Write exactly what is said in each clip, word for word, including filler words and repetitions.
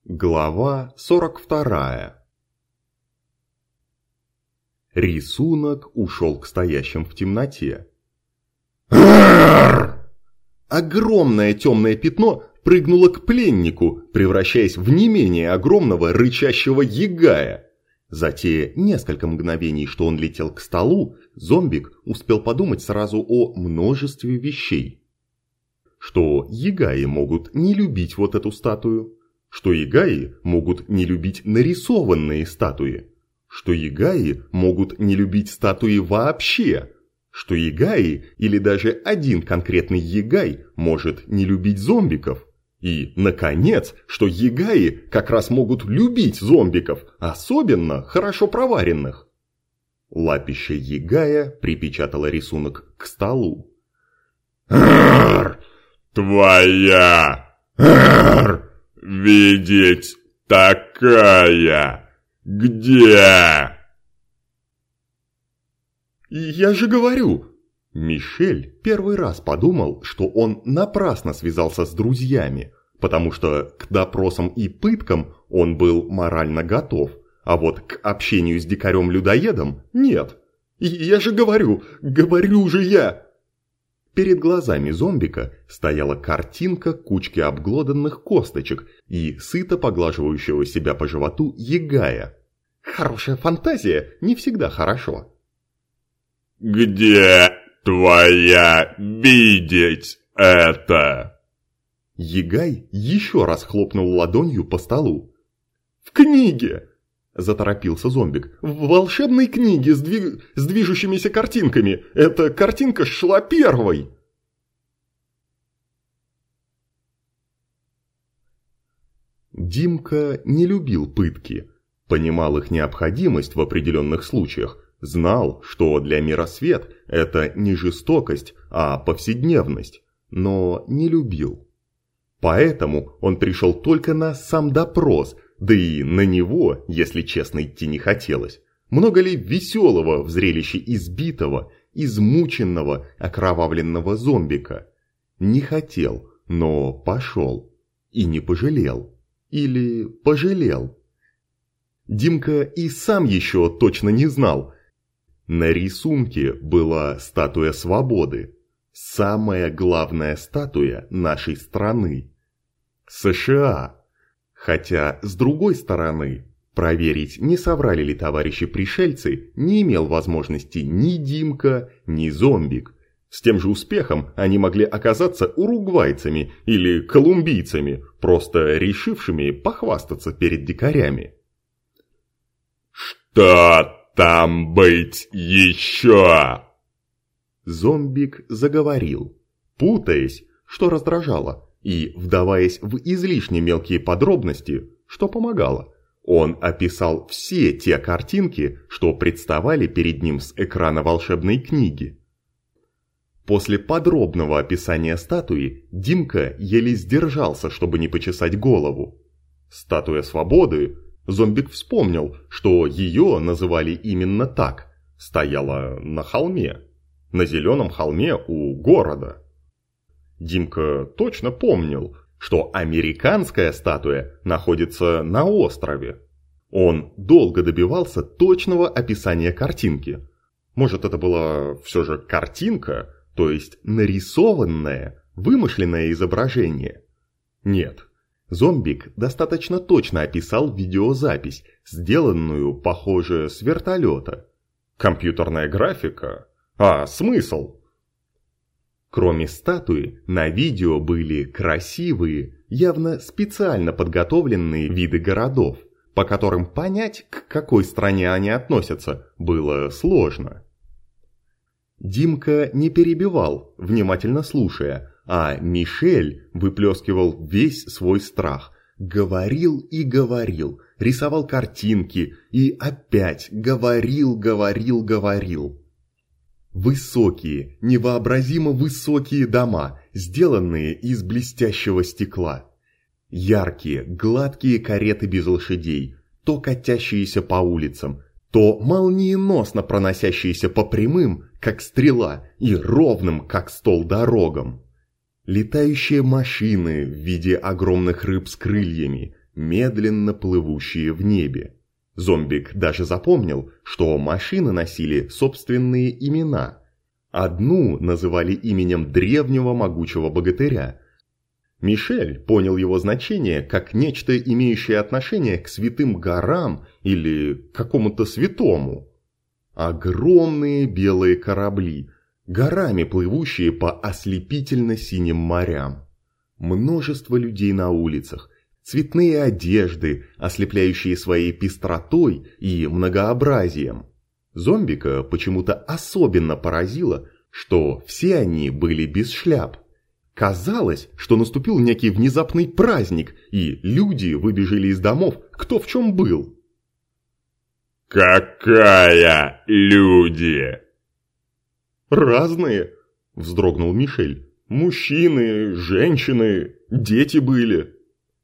Глава сорок вторая. Рисунок ушел к стоящим в темноте. Огромное темное пятно прыгнуло к пленнику, превращаясь в не менее огромного рычащего ягая. За те несколько мгновений, что он летел к столу, зомбик успел подумать сразу о множестве вещей. Что ягаи могут не любить вот эту статую, что ягаи могут не любить нарисованные статуи, что ягаи могут не любить статуи вообще, что ягаи или даже один конкретный ягай может не любить зомбиков, и, наконец, что ягаи как раз могут любить зомбиков, особенно хорошо проваренных. Лапища ягая припечатала рисунок к столу. «Твоя! Видеть такая! Где?» «Я же говорю!» Мишель первый раз подумал, что он напрасно связался с друзьями, потому что к допросам и пыткам он был морально готов, а вот к общению с дикарем-людоедом нет. «Я же говорю! Говорю же я!» Перед глазами зомбика стояла картинка кучки обглоданных косточек и сыто поглаживающего себя по животу ягая. Хорошая фантазия не всегда хорошо. «Где твоя видеть это?» Ягай еще раз хлопнул ладонью по столу. «В книге!» – заторопился зомбик. «В волшебной книге с, дви... с движущимися картинками. Эта картинка шла первой!» Димка не любил пытки, понимал их необходимость в определенных случаях, знал, что для мира свет – это не жестокость, а повседневность, но не любил. Поэтому он пришел только на сам допрос, да и на него, если честно, идти не хотелось. Много ли веселого в зрелище избитого, измученного, окровавленного зомбика? Не хотел, но пошел. И не пожалел. Или пожалел. Димка и сам еще точно не знал. На рисунке была статуя свободы. Самая главная статуя нашей страны. США. Хотя, с другой стороны, проверить, не соврали ли товарищи-пришельцы, не имел возможности ни Димка, ни зомбик. С тем же успехом они могли оказаться уругвайцами или колумбийцами, просто решившими похвастаться перед дикарями. «Что там быть еще?» Зомбик заговорил, путаясь, что раздражало, и вдаваясь в излишне мелкие подробности, что помогало. Он описал все те картинки, что представали перед ним с экрана волшебной книги. После подробного описания статуи Димка еле сдержался, чтобы не почесать голову. Статуя свободы, зомбик вспомнил, что ее называли именно так, стояла на холме, на зеленом холме у города. Димка точно помнил, что американская статуя находится на острове. Он долго добивался точного описания картинки. Может, это была все же картинка, то есть нарисованное, вымышленное изображение? Нет, зомбик достаточно точно описал видеозапись, сделанную, похоже, с вертолета. Компьютерная графика? А, смысл? Кроме статуи, на видео были красивые, явно специально подготовленные виды городов, по которым понять, к какой стране они относятся, было сложно. Димка не перебивал, внимательно слушая, а Мишель выплескивал весь свой страх. Говорил и говорил, рисовал картинки и опять говорил, говорил, говорил. Высокие, невообразимо высокие дома, сделанные из блестящего стекла. Яркие, гладкие кареты без лошадей, то катящиеся по улицам, то молниеносно проносящиеся по прямым, как стрела, и ровным, как стол, дорогам. Летающие машины в виде огромных рыб с крыльями, медленно плывущие в небе. Зомбик даже запомнил, что машины носили собственные имена. Одну называли именем древнего могучего богатыря. Мишель понял его значение как нечто, имеющее отношение к святым горам или к какому-то святому. Огромные белые корабли, горами плывущие по ослепительно-синим морям. Множество людей на улицах, цветные одежды, ослепляющие своей пестротой и многообразием. Зомбика почему-то особенно поразило, что все они были без шляп. Казалось, что наступил некий внезапный праздник, и люди выбежали из домов, кто в чем был. «Какая люди?» «Разные», – вздрогнул Мишель. «Мужчины, женщины, дети были».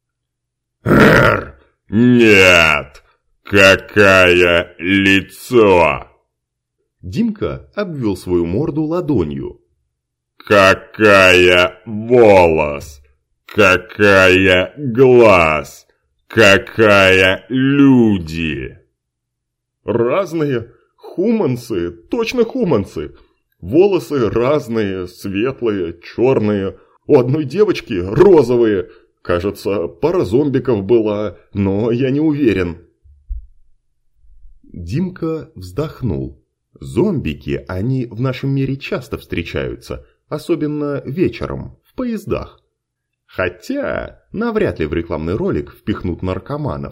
«Эр, нет! Какая лицо!» Димка обвел свою морду ладонью. «Какая волос! Какая глаз! Какая люди!» «Разные, хуманцы, точно хуманцы. Волосы разные, светлые, черные. У одной девочки розовые. Кажется, пара зомбиков была, но я не уверен». Димка вздохнул. Зомбики, они в нашем мире часто встречаются, особенно вечером, в поездах. Хотя, навряд ли в рекламный ролик впихнут наркоманов.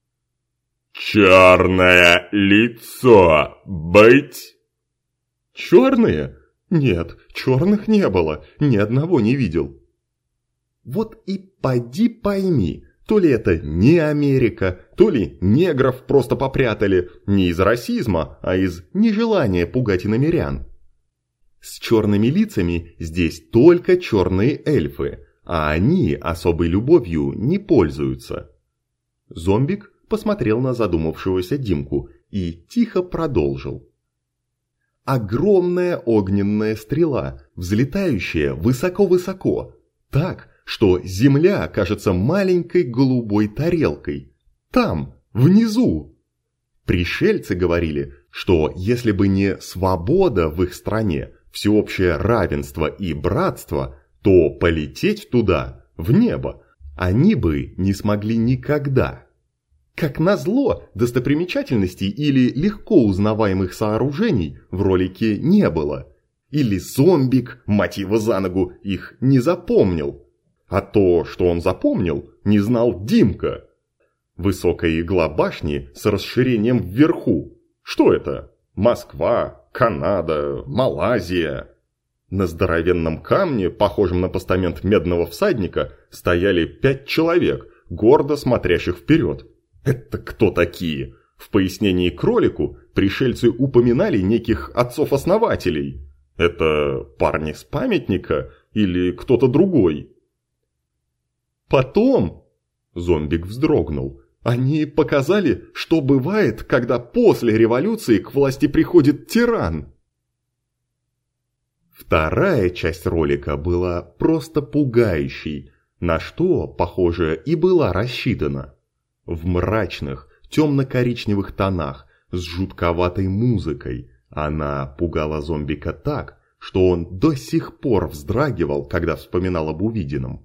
«Черное лицо быть?» «Черные? Нет, черных не было, ни одного не видел». Вот и поди пойми, то ли это не Америка, то ли негров просто попрятали, не из расизма, а из нежелания пугать иномерян. С черными лицами здесь только черные эльфы, а они особой любовью не пользуются. Зомбик посмотрел на задумавшегося Димку и тихо продолжил. Огромная огненная стрела, взлетающая высоко-высоко, так, что земля кажется маленькой голубой тарелкой. Там, внизу. Пришельцы говорили, что если бы не свобода в их стране, всеобщее равенство и братство, то полететь туда, в небо, они бы не смогли никогда. Как назло, достопримечательностей или легко узнаваемых сооружений в ролике не было. Или зомбик, мать его за ногу, их не запомнил. А то, что он запомнил, не знал Димка. Высокая игла башни с расширением вверху. Что это? Москва, Канада, Малайзия. На здоровенном камне, похожем на постамент медного всадника, стояли пять человек, гордо смотрящих вперед. Это кто такие? В пояснении к ролику пришельцы упоминали неких отцов-основателей. Это парни с памятника или кто-то другой? Потом, зомбик вздрогнул, они показали, что бывает, когда после революции к власти приходит тиран. Вторая часть ролика была просто пугающей, на что, похоже, и была рассчитана. В мрачных, темно-коричневых тонах, с жутковатой музыкой, она пугала зомбика так, что он до сих пор вздрагивал, когда вспоминал об увиденном.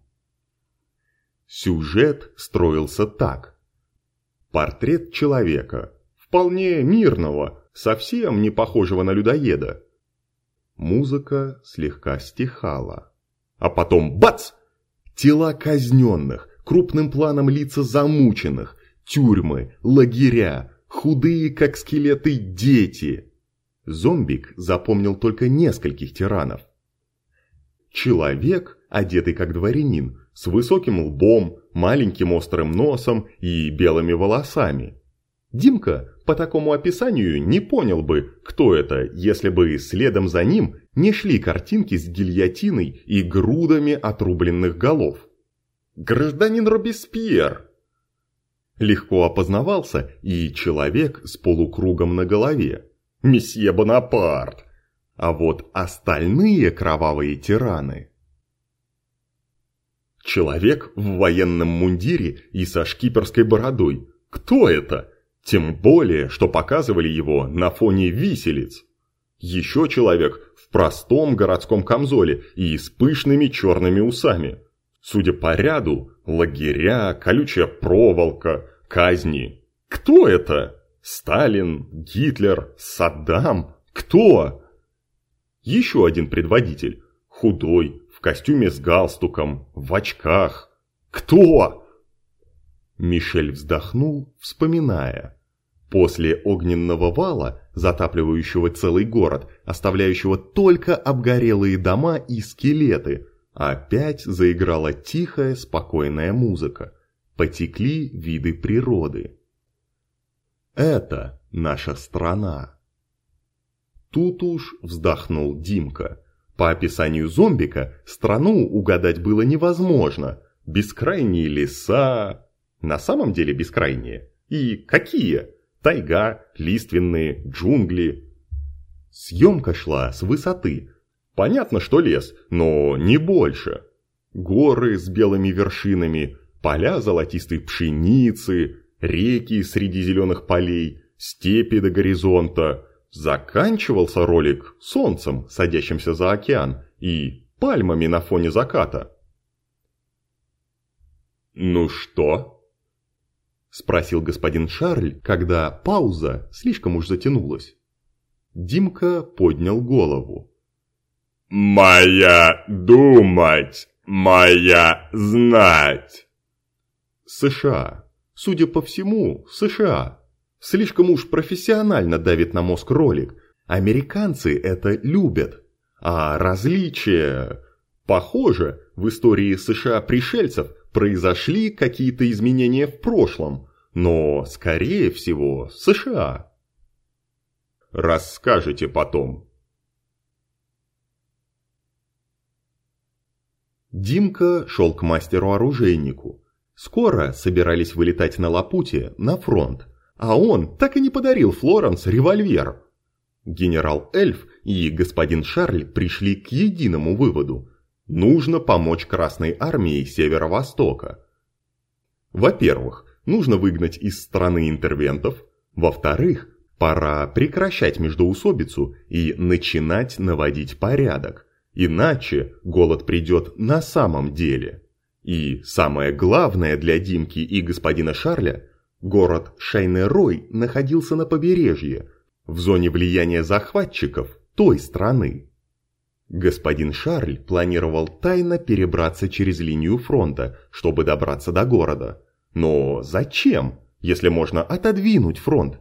Сюжет строился так. Портрет человека, вполне мирного, совсем не похожего на людоеда. Музыка слегка стихала. А потом бац! Тела казненных, крупным планом лица замученных, тюрьмы, лагеря, худые как скелеты дети. Зомбик запомнил только нескольких тиранов. Человек, одетый как дворянин, с высоким лбом, маленьким острым носом и белыми волосами. Димка по такому описанию не понял бы, кто это, если бы следом за ним не шли картинки с гильотиной и грудами отрубленных голов. Гражданин Робеспьер! Легко опознавался и человек с полукругом на голове. Месье Бонапарт! А вот остальные кровавые тираны... Человек в военном мундире и со шкиперской бородой. Кто это? Тем более, что показывали его на фоне виселиц. Еще человек в простом городском камзоле и с пышными черными усами. Судя по ряду, лагеря, колючая проволока, казни. Кто это? Сталин, Гитлер, Саддам? Кто? Еще один предводитель. Худой, в костюме с галстуком, в очках. Кто? Мишель вздохнул, вспоминая. После огненного вала, затапливающего целый город, оставляющего только обгорелые дома и скелеты, опять заиграла тихая, спокойная музыка. Потекли виды природы. Это наша страна. Тут уж вздохнул Димка. По описанию зомбика, страну угадать было невозможно. Бескрайние леса... На самом деле бескрайние. И какие? Тайга, лиственные, джунгли. Съемка шла с высоты. Понятно, что лес, но не больше. Горы с белыми вершинами, поля золотистой пшеницы, реки среди зеленых полей, степи до горизонта. Заканчивался ролик солнцем, садящимся за океан, и пальмами на фоне заката. «Ну что?» – спросил господин Шарль, когда пауза слишком уж затянулась. Димка поднял голову. «Моя думать, моя знать». США. Судя по всему, США. Слишком уж профессионально давит на мозг ролик. Американцы это любят. А различия... Похоже, в истории США-пришельцев произошли какие-то изменения в прошлом. Но, скорее всего, США. Расскажете потом. Димка шел к мастеру-оружейнику. Скоро собирались вылетать на Лапуте на фронт. А он так и не подарил Флоренс револьвер. Генерал Эльф и господин Шарль пришли к единому выводу. Нужно помочь Красной армии Северо-Востока. Во-первых, нужно выгнать из страны интервентов. Во-вторых, пора прекращать междоусобицу и начинать наводить порядок. Иначе голод придет на самом деле. И самое главное для Димки и господина Шарля, город Шайнерой находился на побережье, в зоне влияния захватчиков той страны. Господин Шарль планировал тайно перебраться через линию фронта, чтобы добраться до города. Но зачем, если можно отодвинуть фронт?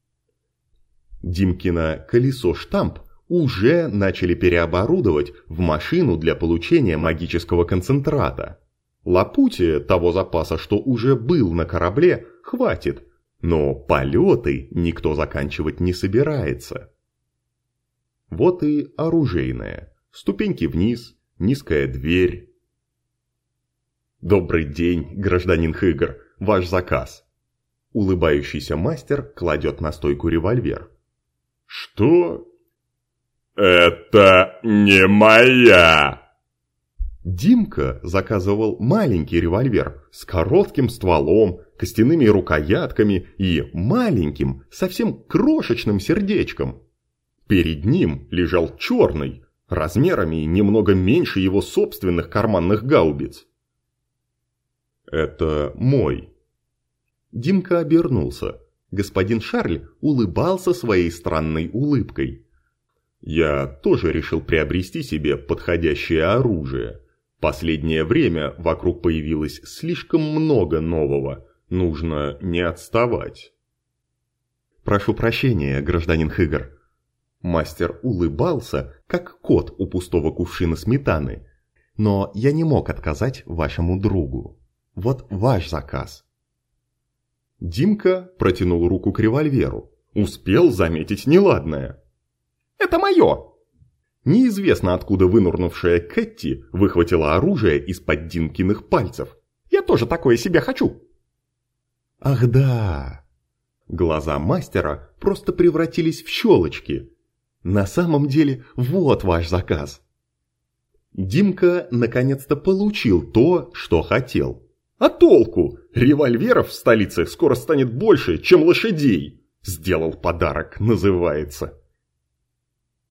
Димкино колесо-штамп уже начали переоборудовать в машину для получения магического концентрата. Лапуте того запаса, что уже был на корабле, хватит, но полеты никто заканчивать не собирается. Вот и оружейная. Ступеньки вниз, низкая дверь. «Добрый день, гражданин Хыгр, ваш заказ». Улыбающийся мастер кладет на стойку револьвер. «Что? Это не моя!» Димка заказывал маленький револьвер с коротким стволом, костяными рукоятками и маленьким, совсем крошечным сердечком. Перед ним лежал черный, размерами немного меньше его собственных карманных гаубиц. «Это мой». Димка обернулся. Господин Шарль улыбался своей странной улыбкой. «Я тоже решил приобрести себе подходящее оружие. Последнее время вокруг появилось слишком много нового. Нужно не отставать». «Прошу прощения, гражданин Хыгр». Мастер улыбался, как кот у пустого кувшина сметаны. «Но я не мог отказать вашему другу. Вот ваш заказ». Димка протянул руку к револьверу. Успел заметить неладное. «Это мое!» Неизвестно откуда вынурнувшая Кэтти выхватила оружие из-под Димкиных пальцев. «Я тоже такое себе хочу!» «Ах да!» Глаза мастера просто превратились в щелочки. «На самом деле, вот ваш заказ!» Димка наконец-то получил то, что хотел. А толку? Револьверов в столице скоро станет больше, чем лошадей. Сделал подарок, называется.